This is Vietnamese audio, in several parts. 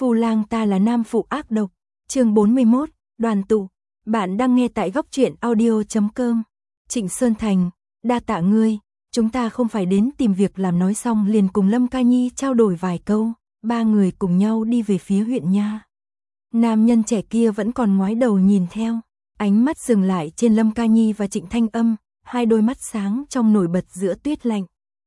Phu lang ta là nam phụ ác độc. Chương 41, đoàn tụ. Bạn đang nghe tại góc truyện audio.com. Trịnh Sơn Thành, đa tạ ngươi, chúng ta không phải đến tìm việc làm. Nói xong liền cùng Lâm Ca Nhi trao đổi vài câu, ba người cùng nhau đi về phía huyện nha. Nam nhân trẻ kia vẫn còn ngoái đầu nhìn theo, ánh mắt dừng lại trên Lâm Ca Nhi và Trịnh Thanh Âm, hai đôi mắt sáng trong nổi bật giữa tuyết lạnh.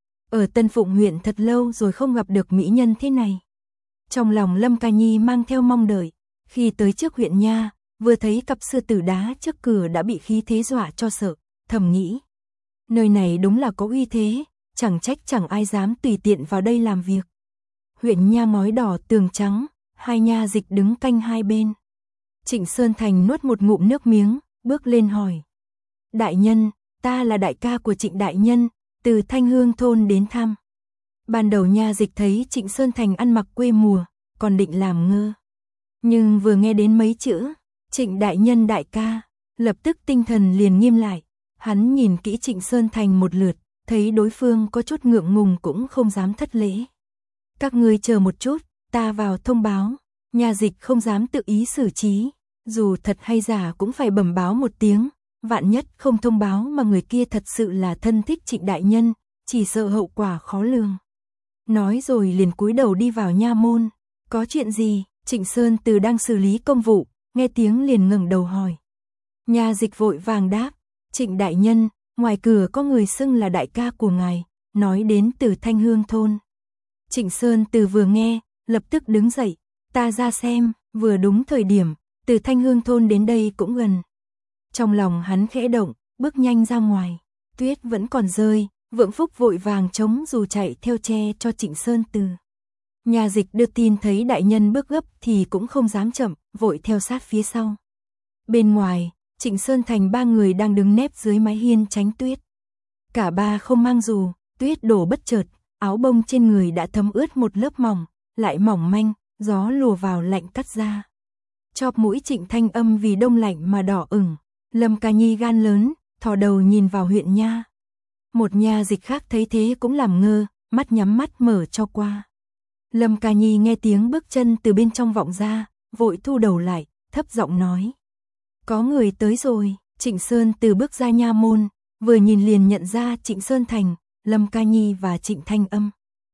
Ở Tân Phụng huyện thật lâu rồi không gặp được mỹ nhân thế này. Trong lòng Lâm Ca Nhi mang theo mong đợi, khi tới trước huyện nha, vừa thấy cặp sư tử đá trước cửa đã bị khí thế dọa cho sợ, thầm nghĩ. Nơi này đúng là có uy thế, chẳng trách chẳng ai dám tùy tiện vào đây làm việc. Huyện nha ngói đỏ tường trắng, hai nha dịch đứng canh hai bên. Trịnh Sơn Thành nuốt một ngụm nước miếng, bước lên hỏi. Đại nhân, ta là đại ca của Trịnh đại nhân, từ Thanh Hương thôn đến thăm. Ban đầu nha dịch thấy Trịnh Sơn Thành ăn mặc quê mùa, còn định làm ngơ. Nhưng vừa nghe đến mấy chữ, Trịnh đại nhân đại ca, lập tức tinh thần liền nghiêm lại. Hắn nhìn kỹ Trịnh Sơn Thành một lượt, thấy đối phương có chút ngượng ngùng cũng không dám thất lễ. Các ngươi chờ một chút, ta vào thông báo. Nha dịch không dám tự ý xử trí, dù thật hay giả cũng phải bẩm báo một tiếng. Vạn nhất không thông báo mà người kia thật sự là thân thích Trịnh đại nhân, chỉ sợ hậu quả khó lường. Nói rồi liền cúi đầu đi vào nha môn. Có chuyện gì? Trịnh Sơn Từ đang xử lý công vụ, nghe tiếng liền ngẩng đầu hỏi. Nha dịch vội vàng đáp. Trịnh đại nhân, ngoài cửa có người xưng là đại ca của ngài, nói đến từ Thanh Hương thôn. Trịnh Sơn Từ vừa nghe, lập tức đứng dậy. Ta ra xem, vừa đúng thời điểm, từ Thanh Hương thôn đến đây cũng gần. Trong lòng hắn khẽ động, bước nhanh ra ngoài. Tuyết vẫn còn rơi, Vượng Phúc vội vàng chống dù chạy theo che cho Trịnh Sơn Từ. Nhà dịch đưa tin thấy đại nhân bước gấp thì cũng không dám chậm, vội theo sát phía sau. Bên ngoài, Trịnh Sơn Thành ba người đang đứng nép dưới mái hiên tránh tuyết. Cả ba không mang dù, tuyết đổ bất chợt, áo bông trên người đã thấm ướt một lớp mỏng, lại mỏng manh, gió lùa vào lạnh cắt ra. Chóp mũi Trịnh Thanh Âm vì đông lạnh mà đỏ ửng. Lâm Ca Nhi gan lớn, thò đầu nhìn vào huyện nha. Một nha dịch khác thấy thế cũng làm ngơ, mắt nhắm mắt mở cho qua. Lâm Ca Nhi nghe tiếng bước chân từ bên trong vọng ra, vội thu đầu lại, thấp giọng nói. Có người tới rồi. Trịnh Sơn Từ bước ra nha môn, vừa nhìn liền nhận ra Trịnh Sơn Thành, Lâm Ca Nhi và Trịnh Thanh Âm.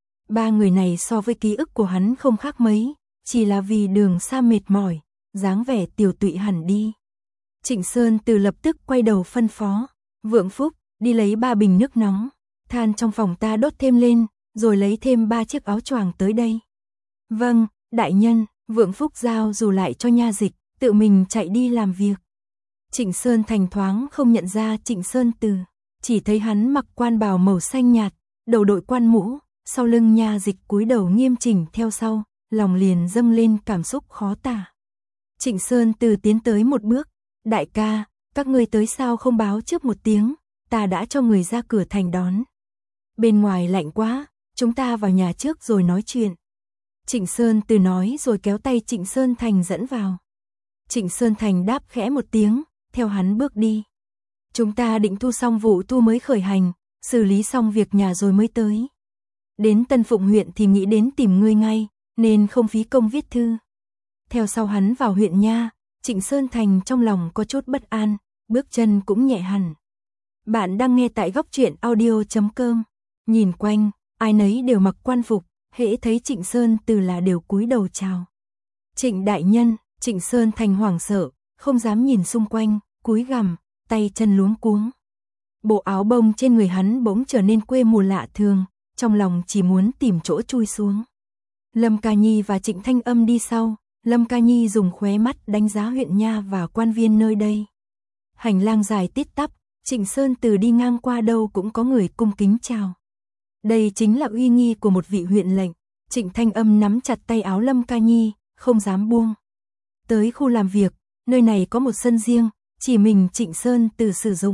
Ba người này so với ký ức của hắn không khác mấy, chỉ là vì đường xa mệt mỏi, dáng vẻ tiều tụy hẳn đi. Trịnh Sơn Từ lập tức quay đầu phân phó. Vượng Phúc, đi lấy 3 bình nước nóng, than trong phòng ta đốt thêm lên, rồi lấy thêm 3 chiếc áo choàng tới đây. Vâng, đại nhân. Vượng Phúc giao dù lại cho nha dịch, tự mình chạy đi làm việc. Trịnh Sơn Thành thoáng không nhận ra Trịnh Sơn Từ, chỉ thấy hắn mặc quan bào màu xanh nhạt, đầu đội quan mũ, sau lưng nha dịch cúi đầu nghiêm chỉnh theo sau, lòng liền dâng lên cảm xúc khó tả. Trịnh Sơn Từ tiến tới một bước. Đại ca, các ngươi tới sao không báo trước một tiếng, ta đã cho người ra cửa thành đón. Bên ngoài lạnh quá, chúng ta vào nhà trước rồi nói chuyện. Trịnh Sơn Từ nói rồi kéo tay Trịnh Sơn Thành dẫn vào. Trịnh Sơn Thành đáp khẽ một tiếng, theo hắn bước đi. Chúng ta định thu xong vụ thu mới khởi hành, xử lý xong việc nhà rồi mới tới. Đến Tân Phụng huyện thì nghĩ đến tìm ngươi ngay, nên không phí công viết thư. Theo sau hắn vào huyện nha, Trịnh Sơn Thành trong lòng có chút bất an, bước chân cũng nhẹ hẳn. Bạn đang nghe tại góc truyện audio.com. Nhìn quanh, ai nấy đều mặc quan phục, hễ thấy Trịnh Sơn Từ là đều cúi đầu chào. Trịnh đại nhân. Trịnh Sơn Thành hoảng sợ, không dám nhìn xung quanh, cúi gằm, tay chân luống cuống. Bộ áo bông trên người hắn bỗng trở nên quê mùa lạ thường, trong lòng chỉ muốn tìm chỗ chui xuống. Lâm Ca Nhi và Trịnh Thanh Âm đi sau. Lâm Ca Nhi dùng khóe mắt đánh giá huyện nha và quan viên nơi đây. Hành lang dài tít tắp, Trịnh Sơn Từ đi ngang qua đâu cũng có người cung kính chào. Đây chính là uy nghi của một vị huyện lệnh. Trịnh Thanh Âm nắm chặt tay áo Lâm Ca Nhi, không dám buông. Tới khu làm việc, nơi này có một sân riêng, chỉ mình Trịnh Sơn Từ sử dụng.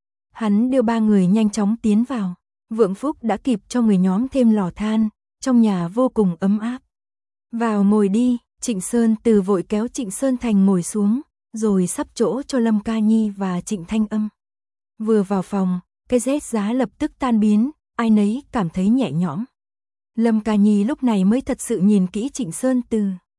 Hắn đưa ba người nhanh chóng tiến vào. Vượng Phúc đã kịp cho người nhóm thêm lò than, trong nhà vô cùng ấm áp. Vào ngồi đi. Trịnh Sơn Từ vội kéo Trịnh Sơn Thành ngồi xuống, rồi sắp chỗ cho Lâm Ca Nhi và Trịnh Thanh Âm. Vừa vào phòng, cái rét giá lập tức tan biến, ai nấy cảm thấy nhẹ nhõm. Lâm Ca Nhi lúc này mới thật sự nhìn kỹ Trịnh Sơn Từ.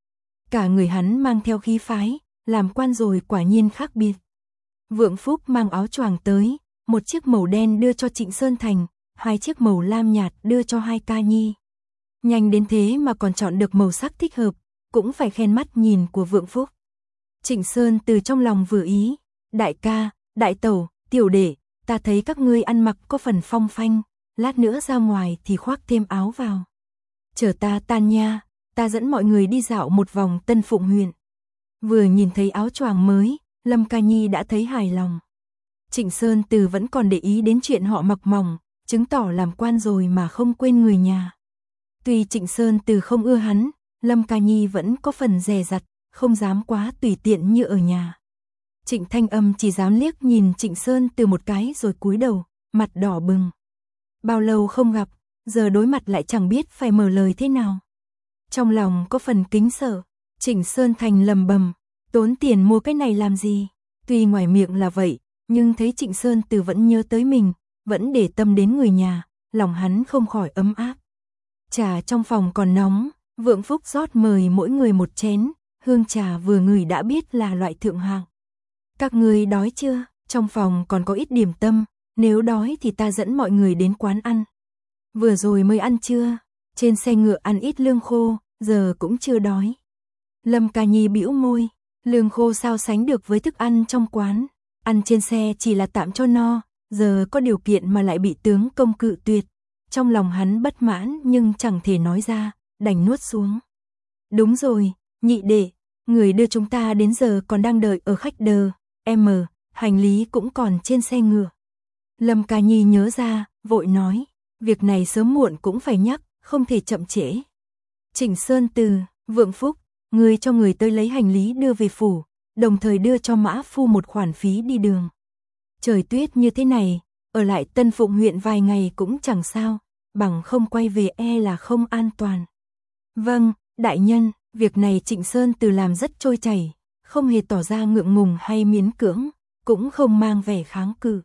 Cả người hắn mang theo khí phái, làm quan rồi quả nhiên khác biệt. Vượng Phúc mang áo choàng tới, một chiếc màu đen đưa cho Trịnh Sơn Thành, hai chiếc màu lam nhạt đưa cho hai ca nhi. Nhanh đến thế mà còn chọn được màu sắc thích hợp, cũng phải khen mắt nhìn của Vượng Phúc. Trịnh Sơn từ trong lòng vừa ý, đại ca, đại tẩu, tiểu đệ, ta thấy các ngươi ăn mặc có phần phong phanh, lát nữa ra ngoài thì khoác thêm áo vào. Chờ ta tan nha, ta dẫn mọi người đi dạo một vòng Tân Phụng huyện. Vừa nhìn thấy áo choàng mới, Lâm Ca Nhi đã thấy hài lòng. Trịnh Sơn Từ vẫn còn để ý đến chuyện họ mặc mỏng, chứng tỏ làm quan rồi mà không quên người nhà. Tuy Trịnh Sơn Từ không ưa hắn, Lâm Ca Nhi vẫn có phần dè dặt, không dám quá tùy tiện như ở nhà. Trịnh Thanh Âm chỉ dám liếc nhìn Trịnh Sơn Từ một cái rồi cúi đầu, mặt đỏ bừng. Bao lâu không gặp, giờ đối mặt lại chẳng biết phải mở lời thế nào. Trong lòng có phần kính sợ, Trịnh Sơn Thành lầm bầm, tốn tiền mua cái này làm gì? Tuy ngoài miệng là vậy, nhưng thấy Trịnh Sơn Từ vẫn nhớ tới mình, vẫn để tâm đến người nhà, lòng hắn không khỏi ấm áp. Trà trong phòng còn nóng, Vượng Phúc rót mời mỗi người một chén, hương trà vừa ngửi đã biết là loại thượng hạng. Các ngươi đói chưa? Trong phòng còn có ít điểm tâm, nếu đói thì ta dẫn mọi người đến quán ăn. Vừa rồi mới ăn trưa, trên xe ngựa ăn ít lương khô, giờ cũng chưa đói. Lâm Ca Nhi bĩu môi, lương khô sao sánh được với thức ăn trong quán, ăn trên xe chỉ là tạm cho no, giờ có điều kiện mà lại bị tướng công cự tuyệt. Trong lòng hắn bất mãn nhưng chẳng thể nói ra, đành nuốt xuống. Đúng rồi, nhị đệ, người đưa chúng ta đến giờ còn đang đợi ở khách đờ, hành lý cũng còn trên xe ngựa. Lâm Ca Nhi nhớ ra, vội nói, việc này sớm muộn cũng phải nhắc, không thể chậm trễ. Trịnh Sơn Từ, Vượng Phúc, người cho người tới lấy hành lý đưa về phủ, đồng thời đưa cho Mã Phu một khoản phí đi đường. Trời tuyết như thế này, ở lại Tân Phụng huyện vài ngày cũng chẳng sao, bằng không quay về e là không an toàn. Vâng, đại nhân, việc này Trịnh Sơn Từ làm rất trôi chảy, không hề tỏ ra ngượng ngùng hay miễn cưỡng, cũng không mang vẻ kháng cự.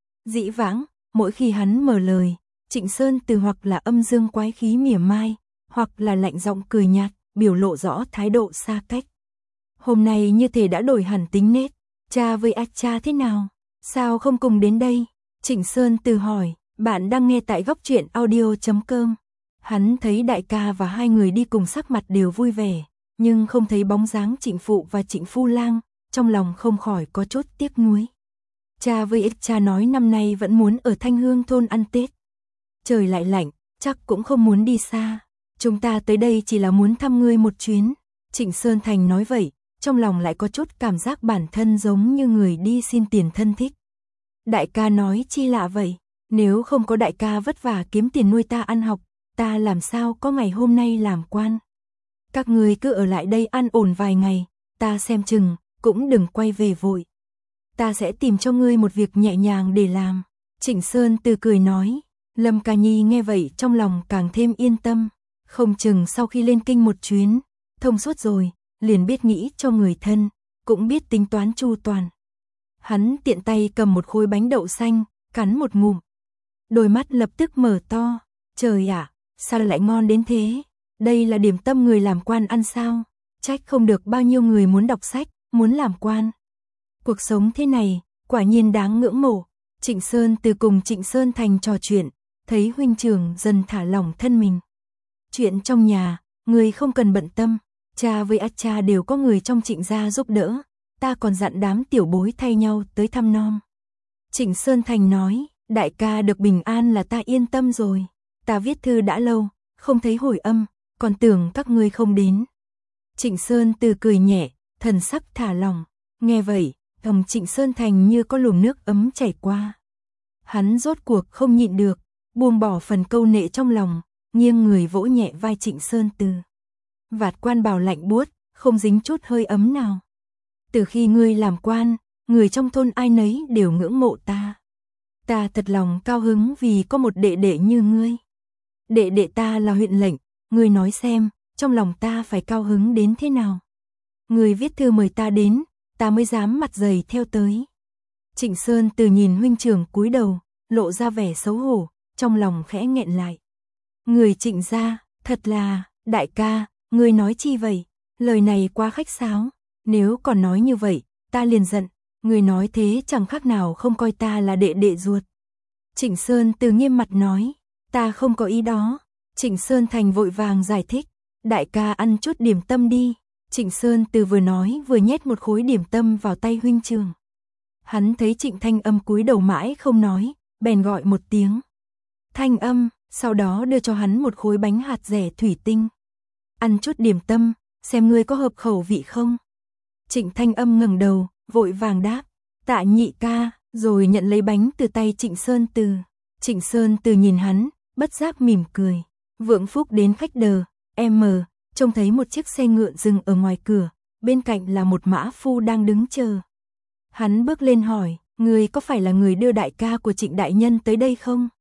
Dĩ vãng, mỗi khi hắn mở lời, Trịnh Sơn Từ hoặc là âm dương quái khí mỉa mai, hoặc là lạnh giọng cười nhạt, biểu lộ rõ thái độ xa cách. Hôm nay như thể đã đổi hẳn tính nết, cha với cha thế nào? Sao không cùng đến đây? Trịnh Sơn Từ hỏi, bạn đang nghe tại Góc Truyện Audio.com. Hắn thấy đại ca và hai người đi cùng sắc mặt đều vui vẻ, nhưng không thấy bóng dáng Trịnh Phụ và Trịnh Phu Lang, trong lòng không khỏi có chút tiếc nuối. Cha với cha nói năm nay vẫn muốn ở Thanh Hương thôn ăn Tết. Trời lại lạnh, chắc cũng không muốn đi xa. Chúng ta tới đây chỉ là muốn thăm ngươi một chuyến. Trịnh Sơn Thành nói vậy, trong lòng lại có chút cảm giác bản thân giống như người đi xin tiền thân thích. Đại ca nói chi lạ vậy, nếu không có đại ca vất vả kiếm tiền nuôi ta ăn học, ta làm sao có ngày hôm nay làm quan. Các ngươi cứ ở lại đây ăn ổn vài ngày, ta xem chừng, cũng đừng quay về vội. Ta sẽ tìm cho ngươi một việc nhẹ nhàng để làm. Trịnh Sơn Từ cười nói, Lâm Ca Nhi nghe vậy trong lòng càng thêm yên tâm, không chừng sau khi lên kinh một chuyến, thông suốt rồi, liền biết nghĩ cho người thân, cũng biết tính toán chu toàn. Hắn tiện tay cầm một khối bánh đậu xanh, cắn một ngụm. Đôi mắt lập tức mở to, trời ạ, sao lại ngon đến thế? Đây là điểm tâm người làm quan ăn sao? Trách không được bao nhiêu người muốn đọc sách, muốn làm quan. Cuộc sống thế này, quả nhiên đáng ngưỡng mộ. Trịnh Sơn Từ cùng Trịnh Sơn Thành trò chuyện, thấy huynh trưởng dần thả lỏng thân mình. Chuyện trong nhà, người không cần bận tâm, cha với cha đều có người trong Trịnh gia giúp đỡ, ta còn dặn đám tiểu bối thay nhau tới thăm nom. Trịnh Sơn Thành nói, đại ca được bình an là ta yên tâm rồi, ta viết thư đã lâu, không thấy hồi âm, còn tưởng các ngươi không đến. Trịnh Sơn Từ cười nhẹ, thần sắc thả lỏng, nghe vậy, lòng Trịnh Sơn Thành như có luồng nước ấm chảy qua. Hắn rốt cuộc không nhịn được, buông bỏ phần câu nệ trong lòng, nghiêng người vỗ nhẹ vai Trịnh Sơn Từ. Vạt quan bào lạnh buốt, không dính chút hơi ấm nào. Từ khi ngươi làm quan, người trong thôn ai nấy đều ngưỡng mộ ta. Ta thật lòng cao hứng vì có một đệ đệ như ngươi. Đệ đệ ta là huyện lệnh, ngươi nói xem, trong lòng ta phải cao hứng đến thế nào. Ngươi viết thư mời ta đến, ta mới dám mặt dày theo tới. Trịnh Sơn Từ nhìn huynh trưởng cúi đầu, lộ ra vẻ xấu hổ, trong lòng khẽ nghẹn lại. Người Trịnh gia, thật là, đại ca, ngươi nói chi vậy? Lời này quá khách sáo, nếu còn nói như vậy, ta liền giận, người nói thế chẳng khác nào không coi ta là đệ đệ ruột. Trịnh Sơn Từ nghiêm mặt nói, ta không có ý đó. Trịnh Sơn Thành vội vàng giải thích, đại ca ăn chút điểm tâm đi. Trịnh Sơn Từ vừa nói vừa nhét một khối điểm tâm vào tay huynh trưởng. Hắn thấy Trịnh Thanh Âm cúi đầu mãi không nói, bèn gọi một tiếng. Thanh Âm, sau đó đưa cho hắn một khối bánh hạt dẻ thủy tinh. Ăn chút điểm tâm, xem ngươi có hợp khẩu vị không. Trịnh Thanh Âm ngẩng đầu, vội vàng đáp, tạ nhị ca, rồi nhận lấy bánh từ tay Trịnh Sơn Từ. Trịnh Sơn Từ nhìn hắn, bất giác mỉm cười. Vượng Phúc đến khách đờ, trông thấy một chiếc xe ngựa dừng ở ngoài cửa, bên cạnh là một mã phu đang đứng chờ. Hắn bước lên hỏi, người có phải là người đưa đại ca của Trịnh đại nhân tới đây không?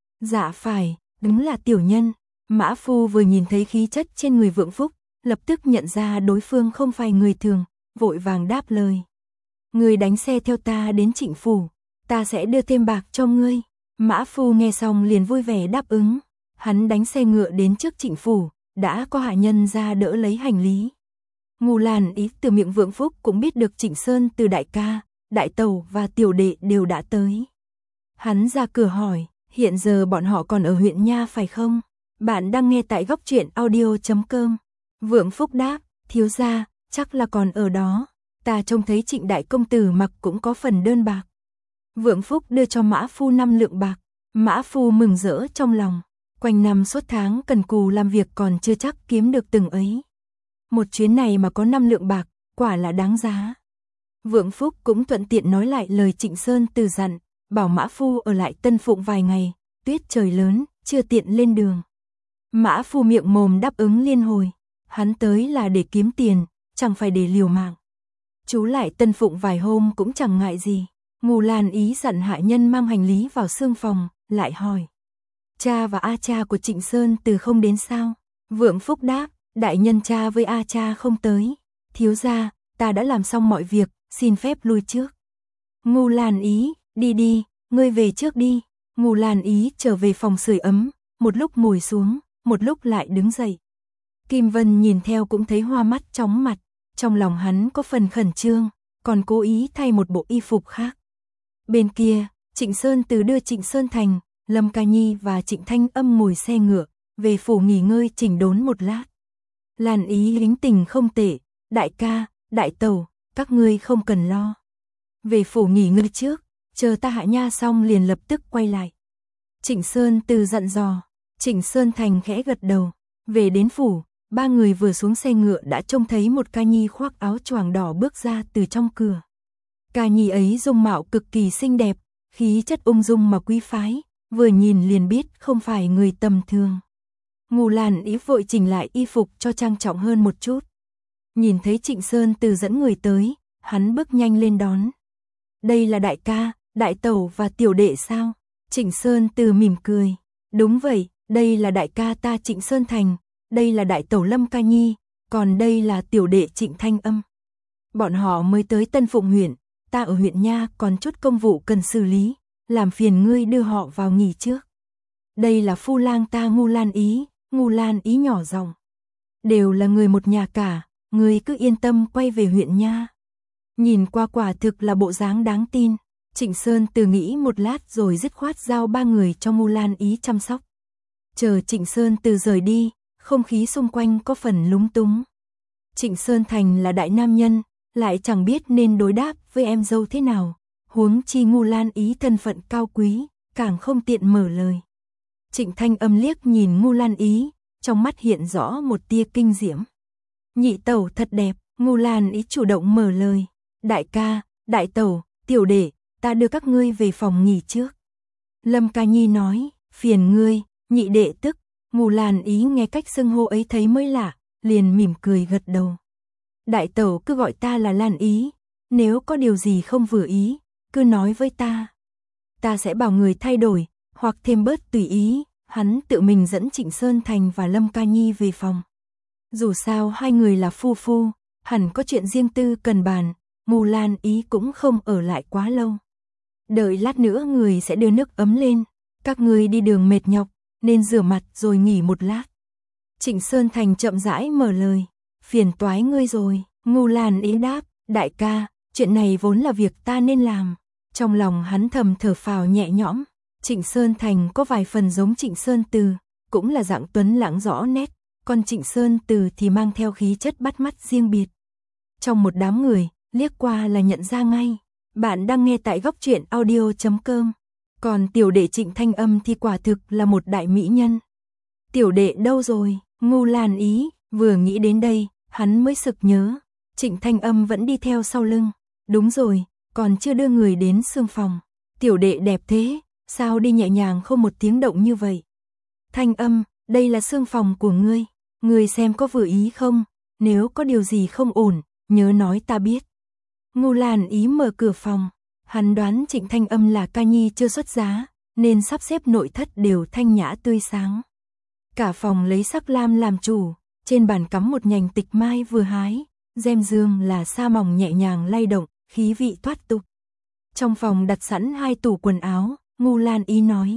Dạ phải, đúng là tiểu nhân. Mã phu vừa nhìn thấy khí chất trên người Vượng Phúc, lập tức nhận ra đối phương không phải người thường, vội vàng đáp lời. Người đánh xe theo ta đến Trịnh phủ, ta sẽ đưa thêm bạc cho ngươi. Mã phu nghe xong liền vui vẻ đáp ứng. Hắn đánh xe ngựa đến trước Trịnh phủ, đã có hạ nhân ra đỡ lấy hành lý. Ngô Lan Ý từ miệng Vượng Phúc cũng biết được Trịnh Sơn Từ đại ca, đại tẩu và tiểu đệ đều đã tới. Hắn ra cửa hỏi, hiện giờ bọn họ còn ở huyện Nha phải không? Bạn đang nghe tại Góc Truyện Audio.com. Vượng Phúc đáp, thiếu gia, chắc là còn ở đó. Ta trông thấy Trịnh đại công tử mặc cũng có phần đơn bạc. Vượng Phúc đưa cho Mã phu 5 lượng bạc. Mã phu mừng rỡ trong lòng. Quanh năm suốt tháng cần cù làm việc còn chưa chắc kiếm được từng ấy. Một chuyến này mà có 5 lượng bạc, quả là đáng giá. Vượng Phúc cũng thuận tiện nói lại lời Trịnh Sơn Từ dặn, bảo Mã phu ở lại Tân Phụng vài ngày, tuyết trời lớn, chưa tiện lên đường. Mã phu miệng mồm đáp ứng liên hồi, hắn tới là để kiếm tiền, chẳng phải để liều mạng. Chú lại Tân Phụng vài hôm cũng chẳng ngại gì. Ngô Lan Ý dặn hạ nhân mang hành lý vào xương phòng, lại hỏi. Cha và A cha của Trịnh Sơn Từ không đến sao? Vượng Phúc đáp, đại nhân cha với A cha không tới. Thiếu gia, ta đã làm xong mọi việc, xin phép lui trước. Ngô Lan Ý, đi đi, ngươi về trước đi. Ngô Lan Ý trở về phòng sưởi ấm, một lúc ngồi xuống, một lúc lại đứng dậy. Kim Vân nhìn theo cũng thấy hoa mắt chóng mặt, trong lòng hắn có phần khẩn trương, còn cố ý thay một bộ y phục khác. Bên kia, Trịnh Sơn Từ đưa Trịnh Sơn Thành, Lâm Ca Nhi và Trịnh Thanh Âm ngồi xe ngựa, về phủ nghỉ ngơi chỉnh đốn một lát. Lan Ý lính tình không tệ, đại ca, đại tẩu, các ngươi không cần lo. Về phủ nghỉ ngơi trước, chờ ta hạ nha xong liền lập tức quay lại. Trịnh Sơn Từ dặn dò, Trịnh Sơn Thành khẽ gật đầu, về đến phủ, ba người vừa xuống xe ngựa đã trông thấy một Ca Nhi khoác áo choàng đỏ bước ra từ trong cửa. Ca Nhi ấy dung mạo cực kỳ xinh đẹp, khí chất ung dung mà quý phái, vừa nhìn liền biết không phải người tầm thường. Ngô Lan Ý vội chỉnh lại y phục cho trang trọng hơn một chút. Nhìn thấy Trịnh Sơn Từ dẫn người tới, hắn bước nhanh lên đón. Đây là đại ca, đại tẩu và tiểu đệ sao? Trịnh Sơn Từ mỉm cười. Đúng vậy, đây là đại ca ta Trịnh Sơn Thành, đây là đại tẩu Lâm Ca Nhi, còn đây là tiểu đệ Trịnh Thanh Âm. Bọn họ mới tới Tân Phụng huyện, ta ở huyện Nha còn chút công vụ cần xử lý, làm phiền ngươi đưa họ vào nghỉ trước. Đây là phu lang ta Ngô Lan Ý nhỏ giọng. Đều là người một nhà cả, ngươi cứ yên tâm quay về huyện Nha. Nhìn qua quả thực là bộ dáng đáng tin. Trịnh Sơn Từ nghĩ một lát rồi dứt khoát giao ba người cho Ngô Lan Ý chăm sóc. Chờ Trịnh Sơn Từ rời đi, không khí xung quanh có phần lúng túng. Trịnh Sơn Thành là đại nam nhân, lại chẳng biết nên đối đáp với em dâu thế nào, huống chi Ngô Lan Ý thân phận cao quý, càng không tiện mở lời. Trịnh Thanh Âm liếc nhìn Ngô Lan Ý, trong mắt hiện rõ một tia kinh diễm. Nhị tẩu thật đẹp, Ngô Lan Ý chủ động mở lời. Đại ca, đại tẩu, tiểu đệ, ta đưa các ngươi về phòng nghỉ trước. Lâm Ca Nhi nói, phiền ngươi, nhị đệ tức. Ngô Lan Ý nghe cách xưng hô ấy thấy mới lạ, liền mỉm cười gật đầu. Đại tẩu cứ gọi ta là Lan Ý, nếu có điều gì không vừa ý, cứ nói với ta. Ta sẽ bảo người thay đổi, hoặc thêm bớt tùy ý. Hắn tự mình dẫn Trịnh Sơn Thành và Lâm Ca Nhi về phòng. Dù sao hai người là phu phu, hẳn có chuyện riêng tư cần bàn, Ngô Lan Ý cũng không ở lại quá lâu. Đợi lát nữa người sẽ đưa nước ấm lên, các người đi đường mệt nhọc, nên rửa mặt rồi nghỉ một lát. Trịnh Sơn Thành chậm rãi mở lời, phiền toái ngươi rồi. Ngưu Lan Ý đáp, đại ca, chuyện này vốn là việc ta nên làm. Trong lòng hắn thầm thở phào nhẹ nhõm. Trịnh Sơn Thành có vài phần giống Trịnh Sơn Từ, cũng là dạng tuấn lãng rõ nét, còn Trịnh Sơn Từ thì mang theo khí chất bắt mắt riêng biệt. Trong một đám người, liếc qua là nhận ra ngay. Bạn đang nghe tại góc truyện audio.com. Còn tiểu đệ Trịnh Thanh Âm thì quả thực là một đại mỹ nhân. Tiểu đệ đâu rồi? Ngưu Lan Ý, vừa nghĩ đến đây, hắn mới sực nhớ. Trịnh Thanh Âm vẫn đi theo sau lưng. Đúng rồi, còn chưa đưa người đến xương phòng. Tiểu đệ đẹp thế, sao đi nhẹ nhàng không một tiếng động như vậy? Thanh Âm, đây là xương phòng của ngươi. Ngươi xem có vừa ý không? Nếu có điều gì không ổn, nhớ nói ta biết. Ngưu Lan Ý mở cửa phòng. Hắn đoán Trịnh Thanh Âm là ca nhi chưa xuất giá, nên sắp xếp nội thất đều thanh nhã tươi sáng. Cả phòng lấy sắc lam làm chủ, trên bàn cắm một nhành tịch mai vừa hái, rèm giường là sa mỏng nhẹ nhàng lay động, khí vị thoát tục. Trong phòng đặt sẵn 2 tủ quần áo, Ngưu Lan Ý nói.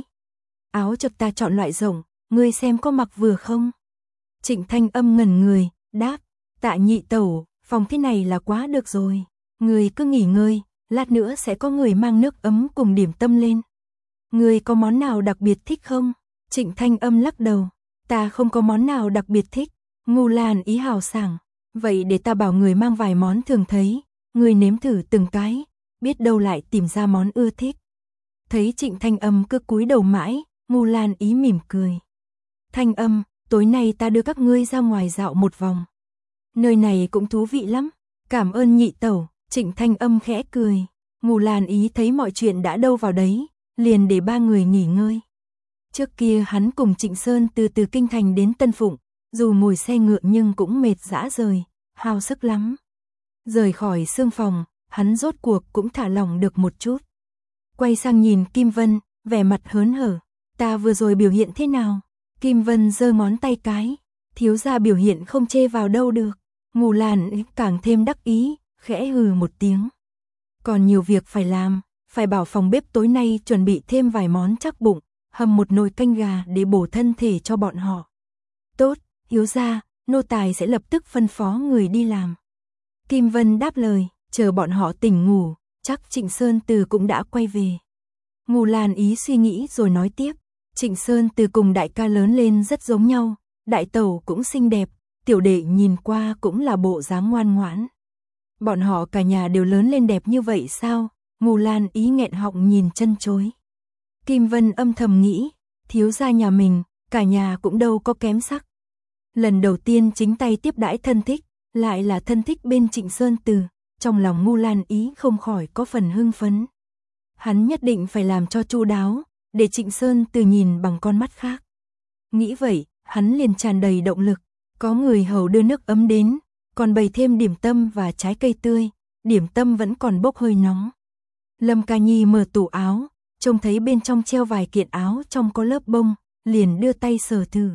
Áo chập ta chọn loại rộng, ngươi xem có mặc vừa không? Trịnh Thanh Âm ngẩn người, đáp, Tạ nhị tẩu, phòng thế này là quá được rồi. Ngươi cứ nghỉ ngơi, lát nữa sẽ có người mang nước ấm cùng điểm tâm lên. Ngươi có món nào đặc biệt thích không? Trịnh Thanh Âm lắc đầu, ta không có món nào đặc biệt thích. Ngưu Lan Ý hào sảng, vậy để ta bảo người mang vài món thường thấy, ngươi nếm thử từng cái, biết đâu lại tìm ra món ưa thích. Thấy Trịnh Thanh Âm cứ cúi đầu mãi, Ngưu Lan Ý mỉm cười. Thanh Âm, tối nay ta đưa các ngươi ra ngoài dạo một vòng. Nơi này cũng thú vị lắm. Cảm ơn nhị tẩu. Trịnh Thanh Âm khẽ cười. Ngưu Lan Ý thấy mọi chuyện đã đâu vào đấy, liền để 3 người nghỉ ngơi. Trước kia hắn cùng Trịnh Sơn từ Kinh Thành đến Tân Phụng, dù ngồi xe ngựa nhưng cũng mệt rã rời, hao sức lắm. Rời khỏi xương phòng, hắn rốt cuộc cũng thả lỏng được một chút. Quay sang nhìn Kim Vân, vẻ mặt hớn hở. Ta vừa rồi biểu hiện thế nào? Kim Vân giơ ngón tay cái. Thiếu gia biểu hiện không chê vào đâu được. Ngưu Lan Ý càng thêm đắc ý, khẽ hừ một tiếng. Còn nhiều việc phải làm, phải bảo phòng bếp tối nay chuẩn bị thêm vài món chắc bụng, hầm một nồi canh gà để bổ thân thể cho bọn họ. Tốt, thiếu gia, nô tài sẽ lập tức phân phó người đi làm. Kim Vân đáp lời, chờ bọn họ tỉnh ngủ, chắc Trịnh Sơn Từ cũng đã quay về. Ngưu Lan Ý suy nghĩ rồi nói tiếp, Trịnh Sơn Từ cùng đại ca lớn lên rất giống nhau, đại tẩu cũng xinh đẹp, tiểu đệ nhìn qua cũng là bộ dáng ngoan ngoãn. Bọn họ cả nhà đều lớn lên đẹp như vậy sao? Ngưu Lan Ý nghẹn họng nhìn chân chối. Kim Vân âm thầm nghĩ, thiếu gia nhà mình, cả nhà cũng đâu có kém sắc. Lần đầu tiên chính tay tiếp đãi thân thích, lại là thân thích bên Trịnh Sơn Từ, trong lòng Ngưu Lan Ý không khỏi có phần hưng phấn. Hắn nhất định phải làm cho chu đáo, để Trịnh Sơn Từ nhìn bằng con mắt khác. Nghĩ vậy, hắn liền tràn đầy động lực, có người hầu đưa nước ấm đến, còn bày thêm điểm tâm và trái cây tươi, điểm tâm vẫn còn bốc hơi nóng. Lâm Ca Nhi mở tủ áo, trông thấy bên trong treo vài kiện áo trong có lớp bông, liền đưa tay sờ thử.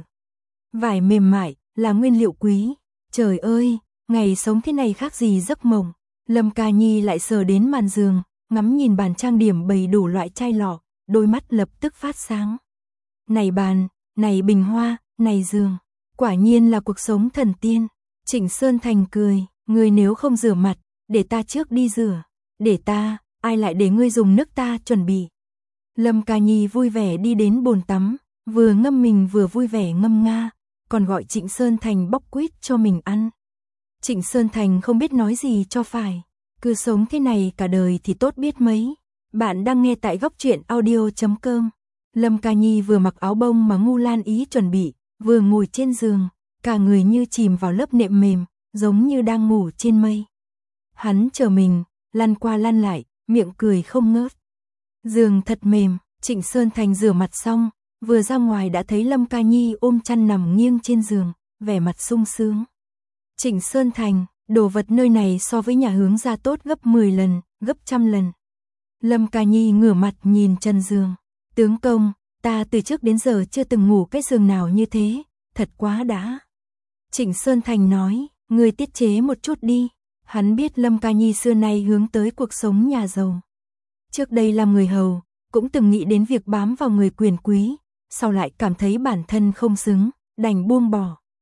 Vải mềm mại, là nguyên liệu quý. Trời ơi, ngày sống thế này khác gì giấc mộng. Lâm Ca Nhi lại sờ đến màn giường, ngắm nhìn bàn trang điểm bày đủ loại chai lọ, đôi mắt lập tức phát sáng. Này bàn, này bình hoa, này giường, quả nhiên là cuộc sống thần tiên. Trịnh Sơn Thành cười, ngươi nếu không rửa mặt, để ta trước đi rửa. Để ta, ai lại để ngươi dùng nước ta chuẩn bị. Lâm Ca Nhi vui vẻ đi đến bồn tắm, vừa ngâm mình vừa vui vẻ ngâm nga, còn gọi Trịnh Sơn Thành bóc quýt cho mình ăn. Trịnh Sơn Thành không biết nói gì cho phải, cứ sống thế này cả đời thì tốt biết mấy. Bạn đang nghe tại góc truyện audio.com. Lâm Ca Nhi vừa mặc áo bông mà Ngưu Lan Ý chuẩn bị, vừa ngồi trên giường, cả người như chìm vào lớp nệm mềm, giống như đang ngủ trên mây. Hắn chờ mình, lăn qua lăn lại, miệng cười không ngớt. Giường thật mềm, Trịnh Sơn Thành rửa mặt xong, vừa ra ngoài đã thấy Lâm Ca Nhi ôm chăn nằm nghiêng trên giường, vẻ mặt sung sướng. Trịnh Sơn Thành, đồ vật nơi này so với nhà hướng gia tốt gấp 10 lần, gấp 100 lần. Lâm Ca Nhi ngửa mặt nhìn chân giường. Tướng công, ta từ trước đến giờ chưa từng ngủ cái giường nào như thế, thật quá đã. Trịnh Sơn Thành nói, ngươi tiết chế một chút đi. Hắn biết Lâm Ca Nhi xưa nay hướng tới cuộc sống nhà giàu. Trước đây làm người hầu, cũng từng nghĩ đến việc bám vào người quyền quý, sau lại cảm thấy bản thân không xứng, đành buông bỏ.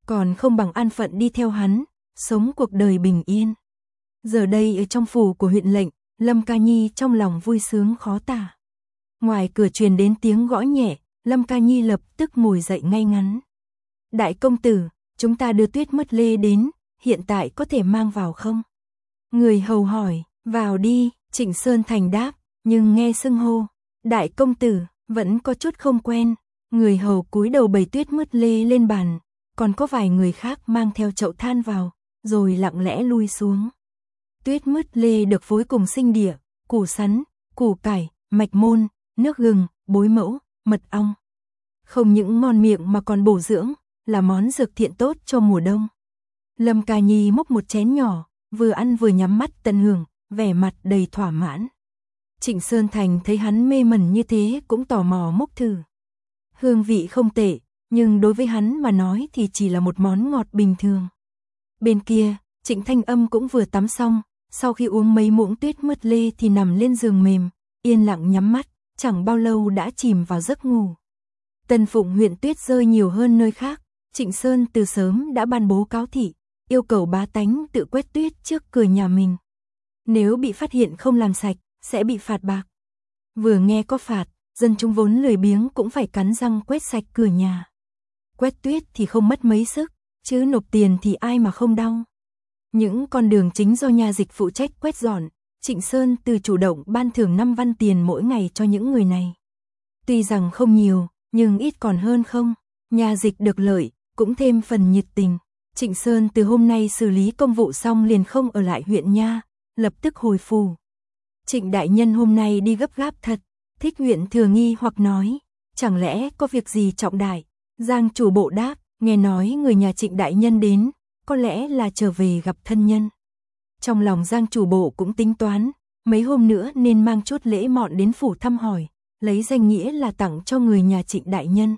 còn không bằng an phận đi theo hắn, sống cuộc đời bình yên. Giờ đây ở trong phủ của huyện lệnh, Lâm Ca Nhi trong lòng vui sướng khó tả. Ngoài cửa truyền đến tiếng gõ nhẹ, Lâm Ca Nhi lập tức ngồi dậy ngay ngắn. Đại công tử, chúng ta đưa Tuyết Mất Lê đến, hiện tại có thể mang vào không? Người hầu hỏi, vào đi, Trịnh Sơn Thành đáp, nhưng nghe xưng hô. Đại công tử, vẫn có chút không quen. Người hầu cúi đầu bày Tuyết Mất Lê lên bàn, còn có vài người khác mang theo chậu than vào, rồi lặng lẽ lui xuống. Tuyết Mất Lê được phối cùng sinh địa, củ sắn, củ cải, mạch môn, nước gừng, bối mẫu, mật ong. Không những ngon miệng mà còn bổ dưỡng, là món dược thiện tốt cho mùa đông. Lâm Ca Nhi múc một chén nhỏ, vừa ăn vừa nhắm mắt tận hưởng, vẻ mặt đầy thỏa mãn. Trịnh Sơn Thành thấy hắn mê mẩn như thế cũng tò mò múc thử. Hương vị không tệ, nhưng đối với hắn mà nói thì chỉ là một món ngọt bình thường. Bên kia, Trịnh Thanh Âm cũng vừa tắm xong, sau khi uống mấy muỗng Tuyết Mất Lê thì nằm lên giường mềm, yên lặng nhắm mắt, chẳng bao lâu đã chìm vào giấc ngủ. Tân Phụng huyện tuyết rơi nhiều hơn nơi khác, Trịnh Sơn từ sớm đã ban bố cáo thị, yêu cầu bá tánh tự quét tuyết trước cửa nhà mình. Nếu bị phát hiện không làm sạch, sẽ bị phạt bạc. Vừa nghe có phạt, dân chúng vốn lười biếng cũng phải cắn răng quét sạch cửa nhà. Quét tuyết thì không mất mấy sức, chứ nộp tiền thì ai mà không đau. Những con đường chính do nhà dịch phụ trách quét dọn, Trịnh Sơn từ chủ động ban thưởng 5 văn tiền mỗi ngày cho những người này. Tuy rằng không nhiều, nhưng ít còn hơn không. Nhà dịch được lợi, cũng thêm phần nhiệt tình. Trịnh Sơn từ hôm nay xử lý công vụ xong liền không ở lại huyện nha, lập tức hồi phủ. Trịnh đại nhân hôm nay đi gấp gáp thật. Thích huyện thừa nghi hoặc nói, chẳng lẽ có việc gì trọng đại? Giang chủ bộ đáp, nghe nói người nhà Trịnh đại nhân đến, có lẽ là trở về gặp thân nhân. Trong lòng Giang chủ bộ cũng tính toán, mấy hôm nữa nên mang chút lễ mọn đến phủ thăm hỏi, lấy danh nghĩa là tặng cho người nhà Trịnh đại nhân.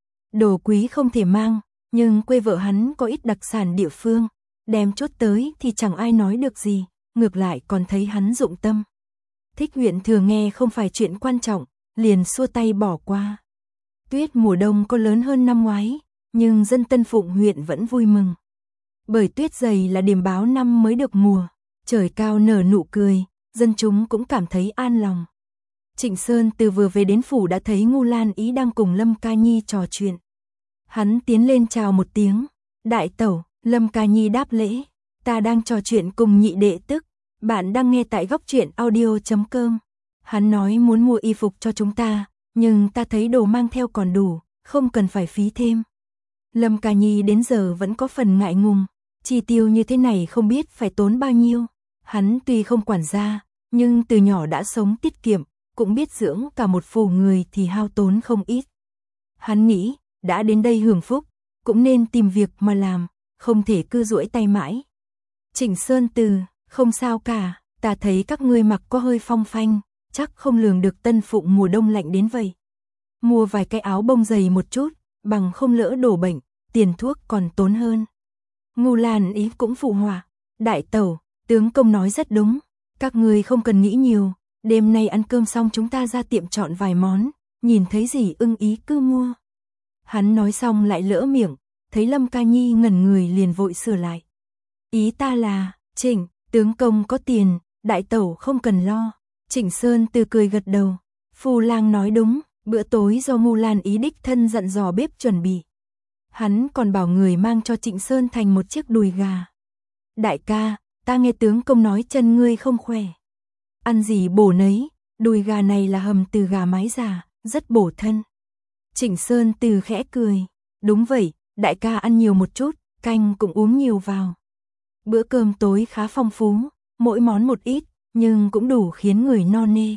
Đồ quý không thể mang, nhưng quê vợ hắn có ít đặc sản địa phương, đem chút tới thì chẳng ai nói được gì, ngược lại còn thấy hắn dụng tâm. Thích huyện thừa nghe không phải chuyện quan trọng, liền xua tay bỏ qua. Tuyết mùa đông có lớn hơn năm ngoái, nhưng dân Tân Phụng huyện vẫn vui mừng. Bởi tuyết dày là điềm báo năm mới được mùa, trời cao nở nụ cười, dân chúng cũng cảm thấy an lòng. Trịnh Sơn từ vừa về đến phủ đã thấy Ngô Lan Ý đang cùng Lâm Ca Nhi trò chuyện. Hắn tiến lên chào một tiếng, đại tẩu. Lâm Ca Nhi đáp lễ, ta đang trò chuyện cùng nhị đệ tức. Bạn đang nghe tại góc truyện audio.com. Hắn nói muốn mua y phục cho chúng ta, nhưng ta thấy đồ mang theo còn đủ, không cần phải phí thêm. Lâm Ca Nhi đến giờ vẫn có phần ngại ngùng, chi tiêu như thế này không biết phải tốn bao nhiêu. Hắn tuy không quản gia, nhưng từ nhỏ đã sống tiết kiệm, cũng biết dưỡng cả một phủ người thì hao tốn không ít. Hắn nghĩ, đã đến đây hưởng phúc, cũng nên tìm việc mà làm, không thể cứ duỗi tay mãi. Trịnh Sơn từ, không sao cả, ta thấy các ngươi mặc có hơi phong phanh, chắc không lường được Tân Phụng mùa đông lạnh đến vậy. Mua vài cái áo bông dày một chút, bằng không lỡ đổ bệnh, tiền thuốc còn tốn hơn. Ngô Lan Ý cũng phụ họa, đại tẩu, tướng công nói rất đúng, các ngươi không cần nghĩ nhiều, đêm nay ăn cơm xong chúng ta ra tiệm chọn vài món, nhìn thấy gì ưng ý cứ mua. Hắn nói xong lại lỡ miệng, thấy Lâm Ca Nhi ngẩn người liền vội sửa lại. Ý ta là, Trịnh, tướng công có tiền, đại tẩu không cần lo. Trịnh Sơn từ cười gật đầu, phu lang nói đúng, bữa tối do Ngô Lan Ý đích thân dặn dò bếp chuẩn bị. Hắn còn bảo người mang cho Trịnh Sơn Thành một chiếc đùi gà. Đại ca, ta nghe tướng công nói chân ngươi không khỏe. Ăn gì bổ nấy, đùi gà này là hầm từ gà mái già, rất bổ thân. Trịnh Sơn từ khẽ cười, đúng vậy, đại ca ăn nhiều một chút, canh cũng uống nhiều vào. Bữa cơm tối khá phong phú, mỗi món một ít, nhưng cũng đủ khiến người no nê.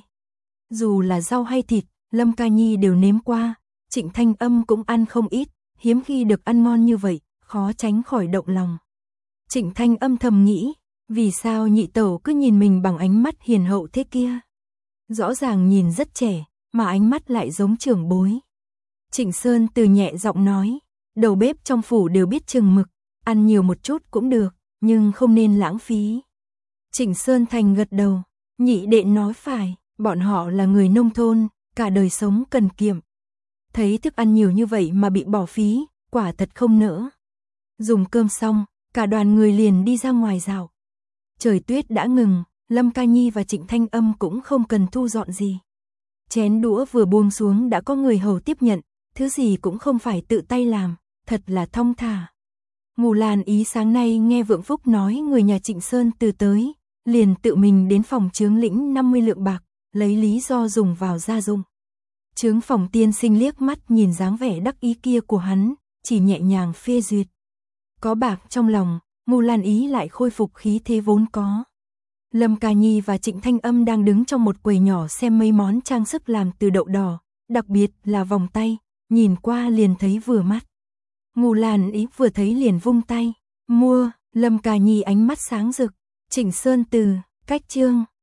Dù là rau hay thịt, Lâm Ca Nhi đều nếm qua, Trịnh Thanh Âm cũng ăn không ít, hiếm khi được ăn ngon như vậy, khó tránh khỏi động lòng. Trịnh Thanh Âm thầm nghĩ, vì sao nhị tẩu cứ nhìn mình bằng ánh mắt hiền hậu thế kia? Rõ ràng nhìn rất trẻ, mà ánh mắt lại giống trưởng bối. Trịnh Sơn từ nhẹ giọng nói, đầu bếp trong phủ đều biết chừng mực, ăn nhiều một chút cũng được, nhưng không nên lãng phí. Trịnh Sơn Thành gật đầu, nhị đệ nói phải, bọn họ là người nông thôn, cả đời sống cần kiệm. Thấy thức ăn nhiều như vậy mà bị bỏ phí, quả thật không nỡ. Dùng cơm xong, cả đoàn người liền đi ra ngoài dạo. Trời tuyết đã ngừng, Lâm Ca Nhi và Trịnh Thanh Âm cũng không cần thu dọn gì. Chén đũa vừa buông xuống đã có người hầu tiếp nhận, thứ gì cũng không phải tự tay làm, thật là thong thả. Ngù Lan Ý sáng nay nghe Vượng Phúc nói người nhà Trịnh Sơn Từ tới, liền tự mình đến phòng chướng lĩnh 50 lượng bạc, lấy lý do dùng vào gia dụng. Chướng phòng tiên sinh liếc mắt nhìn dáng vẻ đắc ý kia của hắn, chỉ nhẹ nhàng phê duyệt. Có bạc trong lòng, Ngù Lan Ý lại khôi phục khí thế vốn có. Lâm Ca Nhi và Trịnh Thanh Âm đang đứng trong một quầy nhỏ xem mấy món trang sức làm từ đậu đỏ, đặc biệt là vòng tay, nhìn qua liền thấy vừa mắt. Ngù Lan Ý vừa thấy liền vung tay, mua. Lâm Ca Nhi ánh mắt sáng rực. Trịnh Sơn Từ, cách chương